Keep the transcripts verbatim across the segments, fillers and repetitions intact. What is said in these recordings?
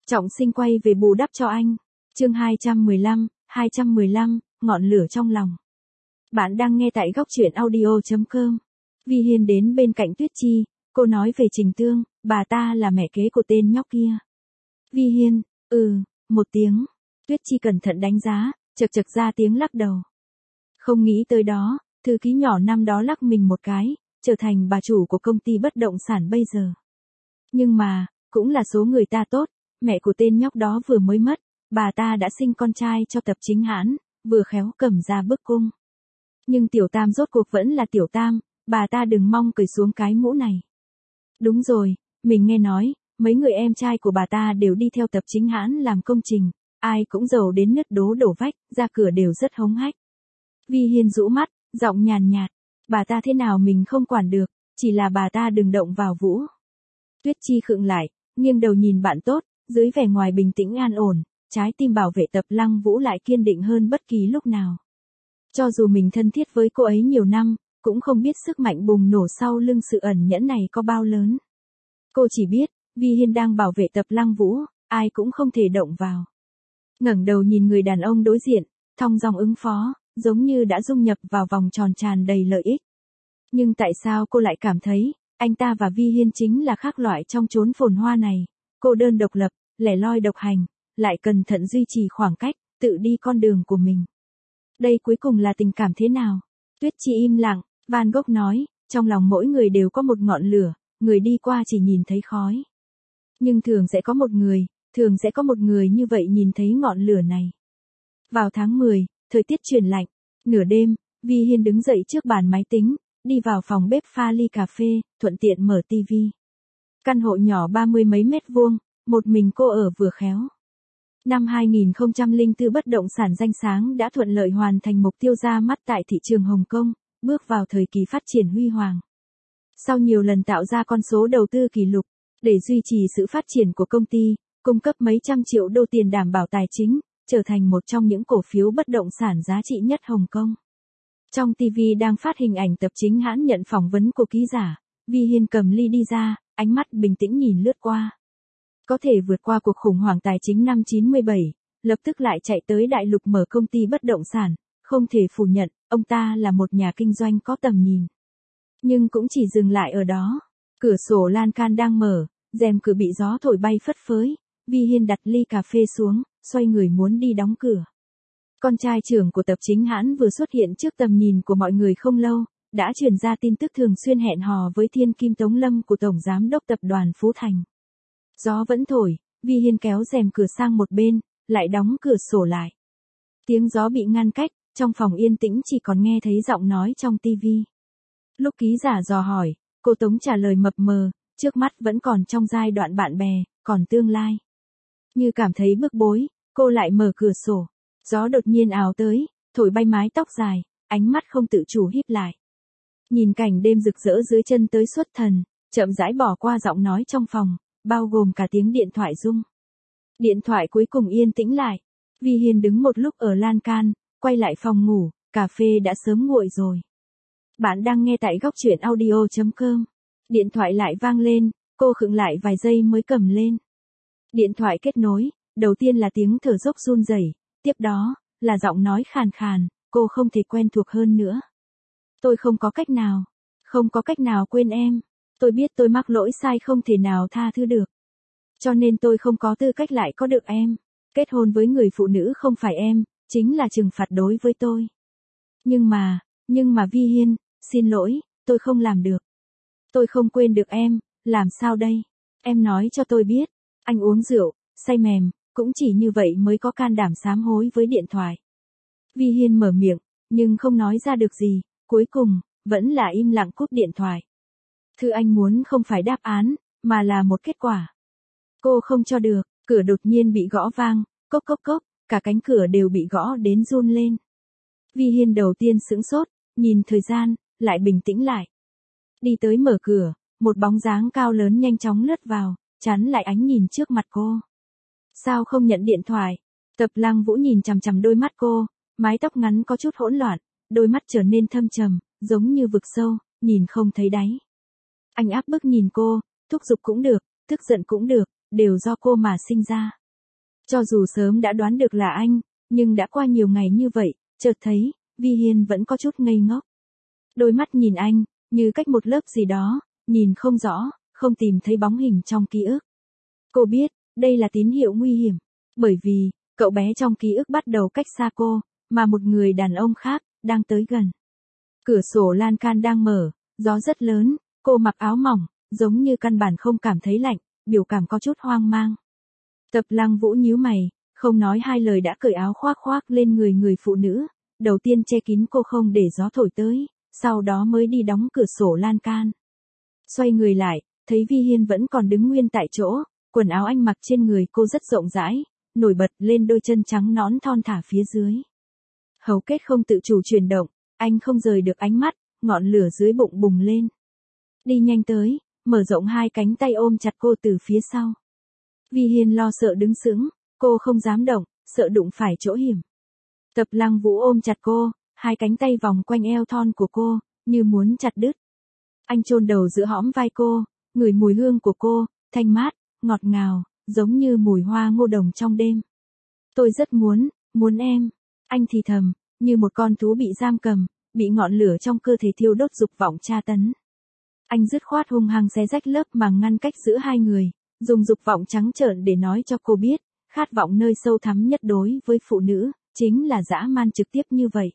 Trọng Sinh quay về bù đắp cho anh. Chương hai trăm mười lăm, hai trăm mười lăm, ngọn lửa trong lòng. Bạn đang nghe tại góc truyện audio chấm com. Vi Hiên đến bên cạnh Tuyết Chi, cô nói về Trình Tương, bà ta là mẹ kế của tên nhóc kia. Vi Hiên, ừ, một tiếng. Tuyết Chi cẩn thận đánh giá, chật chật ra tiếng lắc đầu. Không nghĩ tới đó, thư ký nhỏ năm đó lắc mình một cái, trở thành bà chủ của công ty bất động sản bây giờ. Nhưng mà, cũng là số người ta tốt, mẹ của tên nhóc đó vừa mới mất, bà ta đã sinh con trai cho Tập Chính Hãn, vừa khéo cầm ra bức cung. Nhưng Tiểu Tam rốt cuộc vẫn là Tiểu Tam, bà ta đừng mong cởi xuống cái mũ này. Đúng rồi, mình nghe nói, mấy người em trai của bà ta đều đi theo Tập Chính Hãn làm công trình, ai cũng giàu đến nứt đố đổ vách, ra cửa đều rất hống hách. Vi Hiên rũ mắt, giọng nhàn nhạt, bà ta thế nào mình không quản được, chỉ là bà ta đừng động vào Vũ. Tuyết Chi khựng lại, nghiêng đầu nhìn bạn tốt, dưới vẻ ngoài bình tĩnh an ổn, trái tim bảo vệ Tập Lăng Vũ lại kiên định hơn bất kỳ lúc nào. Cho dù mình thân thiết với cô ấy nhiều năm, cũng không biết sức mạnh bùng nổ sau lưng sự ẩn nhẫn này có bao lớn. Cô chỉ biết, Vi Hiên đang bảo vệ Tập Lăng Vũ, ai cũng không thể động vào. Ngẩng đầu nhìn người đàn ông đối diện, thong dong ứng phó, giống như đã dung nhập vào vòng tròn tràn đầy lợi ích. Nhưng tại sao cô lại cảm thấy, anh ta và Vi Hiên chính là khác loại trong chốn phồn hoa này, cô đơn độc lập, lẻ loi độc hành, lại cẩn thận duy trì khoảng cách, tự đi con đường của mình. Đây cuối cùng là tình cảm thế nào? Tuyết Chi im lặng, Van Gogh nói, trong lòng mỗi người đều có một ngọn lửa, người đi qua chỉ nhìn thấy khói. Nhưng thường sẽ có một người, thường sẽ có một người như vậy nhìn thấy ngọn lửa này. Vào tháng mười, thời tiết chuyển lạnh, nửa đêm, Vi Hiên đứng dậy trước bàn máy tính, đi vào phòng bếp pha ly cà phê, thuận tiện mở tivi. Căn hộ nhỏ ba mươi mấy mét vuông, một mình cô ở vừa khéo. Năm hai nghìn không trăm lẻ bốn bất động sản danh sáng đã thuận lợi hoàn thành mục tiêu ra mắt tại thị trường Hồng Kông, bước vào thời kỳ phát triển huy hoàng. Sau nhiều lần tạo ra con số đầu tư kỷ lục, để duy trì sự phát triển của công ty, cung cấp mấy trăm triệu đô tiền đảm bảo tài chính, trở thành một trong những cổ phiếu bất động sản giá trị nhất Hồng Kông. Trong ti vi đang phát hình ảnh Tập Chính Hãn nhận phỏng vấn của ký giả, Vi Hiên cầm ly đi ra, ánh mắt bình tĩnh nhìn lướt qua. Có thể vượt qua cuộc khủng hoảng tài chính năm chín mươi bảy, lập tức lại chạy tới đại lục mở công ty bất động sản, không thể phủ nhận, ông ta là một nhà kinh doanh có tầm nhìn. Nhưng cũng chỉ dừng lại ở đó. Cửa sổ lan can đang mở, rèm cửa bị gió thổi bay phất phới, Vi Hiên đặt ly cà phê xuống, xoay người muốn đi đóng cửa. Con trai trưởng của Tập Chính Hãn vừa xuất hiện trước tầm nhìn của mọi người không lâu, đã truyền ra tin tức thường xuyên hẹn hò với thiên kim Tống Lâm của Tổng Giám đốc Tập đoàn Phú Thành. Gió vẫn thổi, Vi Hiên kéo rèm cửa sang một bên, lại đóng cửa sổ lại. Tiếng gió bị ngăn cách, trong phòng yên tĩnh chỉ còn nghe thấy giọng nói trong tivi. Lúc ký giả dò hỏi, cô Tống trả lời mập mờ, trước mắt vẫn còn trong giai đoạn bạn bè, còn tương lai. Như cảm thấy bức bối, cô lại mở cửa sổ. Gió đột nhiên ào tới, thổi bay mái tóc dài, ánh mắt không tự chủ híp lại. Nhìn cảnh đêm rực rỡ dưới chân tới xuất thần, chậm rãi bỏ qua giọng nói trong phòng, bao gồm cả tiếng điện thoại rung. Điện thoại cuối cùng yên tĩnh lại. Vi Hiên đứng một lúc ở lan can, quay lại phòng ngủ, cà phê đã sớm nguội rồi. Bạn đang nghe tại góc truyện audio chấm com. Điện thoại lại vang lên, cô khựng lại vài giây mới cầm lên. Điện thoại kết nối, đầu tiên là tiếng thở dốc run rẩy, tiếp đó là giọng nói khàn khàn, cô không thể quen thuộc hơn nữa. Tôi không có cách nào, không có cách nào quên em. Tôi biết tôi mắc lỗi sai không thể nào tha thứ được. Cho nên tôi không có tư cách lại có được em. Kết hôn với người phụ nữ không phải em, chính là trừng phạt đối với tôi. Nhưng mà, nhưng mà Vi Hiên, xin lỗi, tôi không làm được. Tôi không quên được em, làm sao đây? Em nói cho tôi biết, anh uống rượu, say mềm, cũng chỉ như vậy mới có can đảm sám hối với điện thoại. Vi Hiên mở miệng, nhưng không nói ra được gì, cuối cùng, vẫn là im lặng cúp điện thoại. Thứ anh muốn không phải đáp án, mà là một kết quả. Cô không cho được, cửa đột nhiên bị gõ vang, cốc cốc cốc, cả cánh cửa đều bị gõ đến run lên. Vi Hiên đầu tiên sững sốt, nhìn thời gian, lại bình tĩnh lại. Đi tới mở cửa, một bóng dáng cao lớn nhanh chóng lướt vào, chắn lại ánh nhìn trước mặt cô. Sao không nhận điện thoại? Tập Lăng Vũ nhìn chằm chằm đôi mắt cô, mái tóc ngắn có chút hỗn loạn, đôi mắt trở nên thâm trầm, giống như vực sâu, nhìn không thấy đáy. Anh áp bức nhìn cô, thúc giục cũng được, tức giận cũng được, đều do cô mà sinh ra. Cho dù sớm đã đoán được là anh, nhưng đã qua nhiều ngày như vậy, chợt thấy, Vi Hiên vẫn có chút ngây ngốc. Đôi mắt nhìn anh, như cách một lớp gì đó, nhìn không rõ, không tìm thấy bóng hình trong ký ức. Cô biết, đây là tín hiệu nguy hiểm, bởi vì, cậu bé trong ký ức bắt đầu cách xa cô, mà một người đàn ông khác, đang tới gần. Cửa sổ lan can đang mở, gió rất lớn, cô mặc áo mỏng, giống như căn bản không cảm thấy lạnh, biểu cảm có chút hoang mang. Tập Lăng Vũ nhíu mày, không nói hai lời đã cởi áo khoác khoác lên người người phụ nữ, đầu tiên che kín cô không để gió thổi tới, sau đó mới đi đóng cửa sổ lan can. Xoay người lại, thấy Vi Hiên vẫn còn đứng nguyên tại chỗ, quần áo anh mặc trên người cô rất rộng rãi, nổi bật lên đôi chân trắng nõn thon thả phía dưới. Hầu kết không tự chủ chuyển động, anh không rời được ánh mắt, ngọn lửa dưới bụng bùng lên. Đi nhanh tới, mở rộng hai cánh tay ôm chặt cô từ phía sau. Vi Hiên lo sợ đứng sững, cô không dám động, sợ đụng phải chỗ hiểm. Tập Lăng Vũ ôm chặt cô, hai cánh tay vòng quanh eo thon của cô, như muốn chặt đứt. Anh chôn đầu giữa hõm vai cô, ngửi mùi hương của cô, thanh mát, ngọt ngào, giống như mùi hoa ngô đồng trong đêm. Tôi rất muốn, muốn em. Anh thì thầm, như một con thú bị giam cầm, bị ngọn lửa trong cơ thể thiêu đốt dục vọng tra tấn. Anh dứt khoát hung hăng xé rách lớp màng ngăn cách giữa hai người, dùng dục vọng trắng trợn để nói cho cô biết, khát vọng nơi sâu thẳm nhất đối với phụ nữ, chính là dã man trực tiếp như vậy.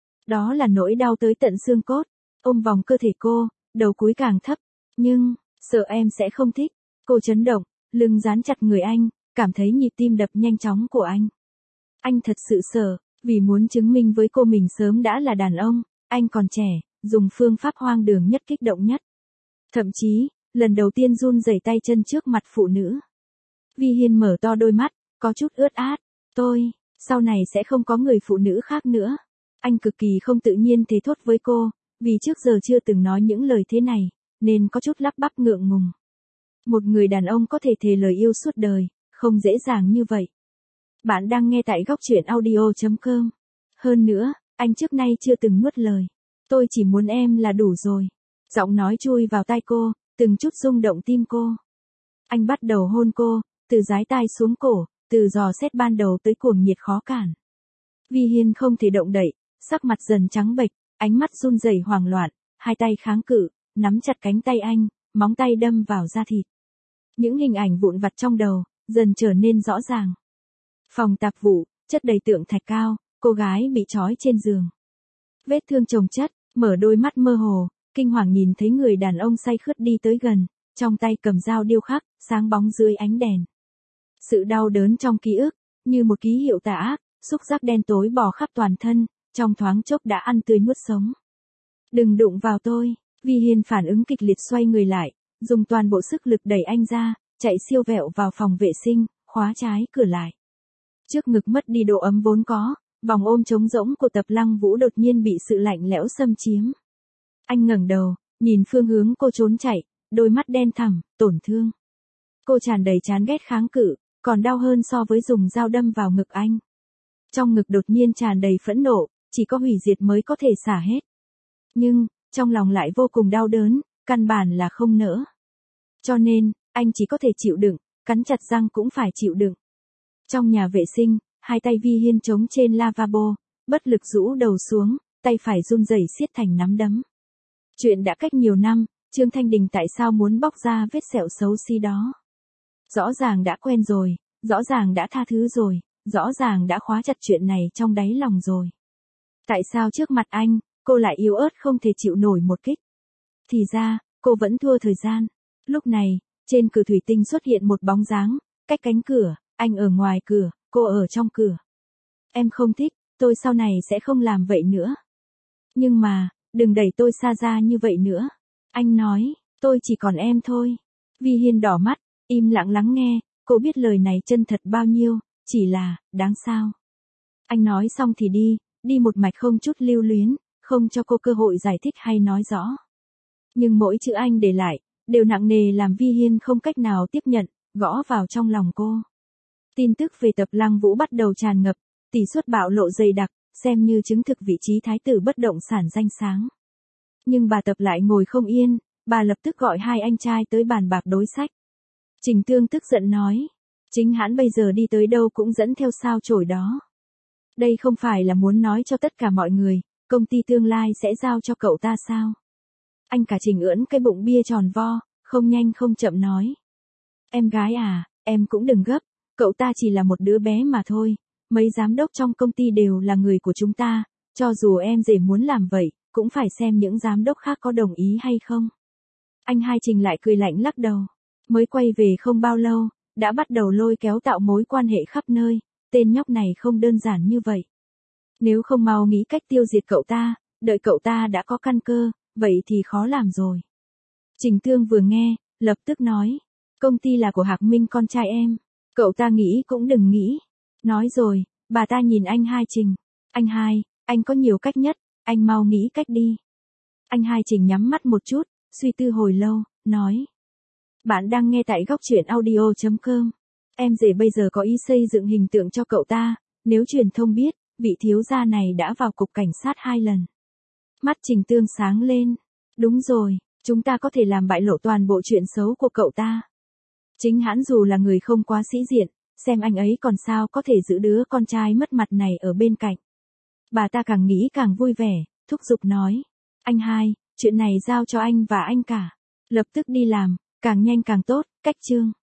Đó là nỗi đau tới tận xương cốt, ôm vòng cơ thể cô, đầu cúi càng thấp, nhưng, sợ em sẽ không thích. Cô chấn động, lưng dán chặt người anh, cảm thấy nhịp tim đập nhanh chóng của anh. Anh thật sự sợ, vì muốn chứng minh với cô mình sớm đã là đàn ông, anh còn trẻ, dùng phương pháp hoang đường nhất kích động nhất. Thậm chí, lần đầu tiên run rẩy tay chân trước mặt phụ nữ. Vi Hiên mở to đôi mắt, có chút ướt át. Tôi, sau này sẽ không có người phụ nữ khác nữa. Anh cực kỳ không tự nhiên thế thốt với cô, vì trước giờ chưa từng nói những lời thế này, nên có chút lắp bắp ngượng ngùng. Một người đàn ông có thể thề lời yêu suốt đời, không dễ dàng như vậy. Bạn đang nghe tại góc truyện audio chấm com. Hơn nữa, anh trước nay chưa từng nuốt lời. Tôi chỉ muốn em là đủ rồi. Giọng nói chui vào tai cô, từng chút rung động tim cô. Anh bắt đầu hôn cô, từ dái tai xuống cổ, từ dò xét ban đầu tới cuồng nhiệt khó cản. Vi Hiên không thể động đậy, sắc mặt dần trắng bệch, ánh mắt run rẩy hoảng loạn, hai tay kháng cự, nắm chặt cánh tay anh, móng tay đâm vào da thịt. Những hình ảnh vụn vặt trong đầu, dần trở nên rõ ràng. Phòng tạp vụ, chất đầy tượng thạch cao, cô gái bị trói trên giường. Vết thương chồng chất, mở đôi mắt mơ hồ, kinh hoàng nhìn thấy người đàn ông say khướt đi tới gần, trong tay cầm dao điêu khắc, sáng bóng dưới ánh đèn. Sự đau đớn trong ký ức, như một ký hiệu tà ác, xúc giác đen tối bò khắp toàn thân, trong thoáng chốc đã ăn tươi nuốt sống. Đừng đụng vào tôi, Vi Hiên phản ứng kịch liệt xoay người lại, dùng toàn bộ sức lực đẩy anh ra, chạy siêu vẹo vào phòng vệ sinh, khóa trái cửa lại. Trước ngực mất đi độ ấm vốn có, vòng ôm trống rỗng của Tập Lăng Vũ đột nhiên bị sự lạnh lẽo xâm chiếm. Anh ngẩng đầu, nhìn phương hướng cô trốn chạy, đôi mắt đen thẳm, tổn thương. Cô tràn đầy chán ghét kháng cự, còn đau hơn so với dùng dao đâm vào ngực anh. Trong ngực đột nhiên tràn đầy phẫn nộ, chỉ có hủy diệt mới có thể xả hết. Nhưng, trong lòng lại vô cùng đau đớn, căn bản là không nỡ. Cho nên, anh chỉ có thể chịu đựng, cắn chặt răng cũng phải chịu đựng. Trong nhà vệ sinh, hai tay Vi Hiên chống trên lavabo, bất lực rũ đầu xuống, tay phải run rẩy siết thành nắm đấm. Chuyện đã cách nhiều năm, Trương Thanh Đình tại sao muốn bóc ra vết sẹo xấu xí đó? Rõ ràng đã quen rồi, rõ ràng đã tha thứ rồi, rõ ràng đã khóa chặt chuyện này trong đáy lòng rồi. Tại sao trước mặt anh, cô lại yếu ớt không thể chịu nổi một kích? Thì ra, cô vẫn thua thời gian. Lúc này, trên cửa thủy tinh xuất hiện một bóng dáng, cách cánh cửa, anh ở ngoài cửa, cô ở trong cửa. Em không thích, tôi sau này sẽ không làm vậy nữa. Nhưng mà, đừng đẩy tôi xa ra như vậy nữa. Anh nói, tôi chỉ còn em thôi. Vi Hiên đỏ mắt, im lặng lắng nghe, cô biết lời này chân thật bao nhiêu, chỉ là, đáng sao. Anh nói xong thì đi, đi một mạch không chút lưu luyến, không cho cô cơ hội giải thích hay nói rõ. Nhưng mỗi chữ anh để lại, đều nặng nề làm Vi Hiên không cách nào tiếp nhận, gõ vào trong lòng cô. Tin tức về Tập Lăng Vũ bắt đầu tràn ngập, tỷ suất bạo lộ dày đặc, xem như chứng thực vị trí thái tử bất động sản danh sáng. Nhưng bà Tập lại ngồi không yên, bà lập tức gọi hai anh trai tới bàn bạc đối sách. Trình Tương tức giận nói, Chính hắn bây giờ đi tới đâu cũng dẫn theo sao chổi đó. Đây không phải là muốn nói cho tất cả mọi người, công ty tương lai sẽ giao cho cậu ta sao? Anh cả Trình ưỡn cái bụng bia tròn vo, không nhanh không chậm nói. Em gái à, em cũng đừng gấp, cậu ta chỉ là một đứa bé mà thôi, mấy giám đốc trong công ty đều là người của chúng ta, cho dù em dễ muốn làm vậy, cũng phải xem những giám đốc khác có đồng ý hay không. Anh hai Trình lại cười lạnh lắc đầu, mới quay về không bao lâu, đã bắt đầu lôi kéo tạo mối quan hệ khắp nơi, tên nhóc này không đơn giản như vậy. Nếu không mau nghĩ cách tiêu diệt cậu ta, đợi cậu ta đã có căn cơ, vậy thì khó làm rồi. Trình Tương vừa nghe, lập tức nói, công ty là của Hạc Minh con trai em, cậu ta nghĩ cũng đừng nghĩ. Nói rồi, bà ta nhìn anh hai Trình, anh hai, anh có nhiều cách nhất, anh mau nghĩ cách đi. Anh hai Trình nhắm mắt một chút, suy tư hồi lâu, nói. Bạn đang nghe tại góc truyện audio chấm com. Em rể bây giờ có ý xây dựng hình tượng cho cậu ta, nếu truyền thông biết, vị thiếu gia này đã vào cục cảnh sát hai lần. Mắt Trình Tương sáng lên. Đúng rồi, chúng ta có thể làm bại lộ toàn bộ chuyện xấu của cậu ta. Chính hắn dù là người không quá sĩ diện, xem anh ấy còn sao có thể giữ đứa con trai mất mặt này ở bên cạnh. Bà ta càng nghĩ càng vui vẻ, thúc giục nói. Anh hai, chuyện này giao cho anh và anh cả. Lập tức đi làm, càng nhanh càng tốt, cách chương.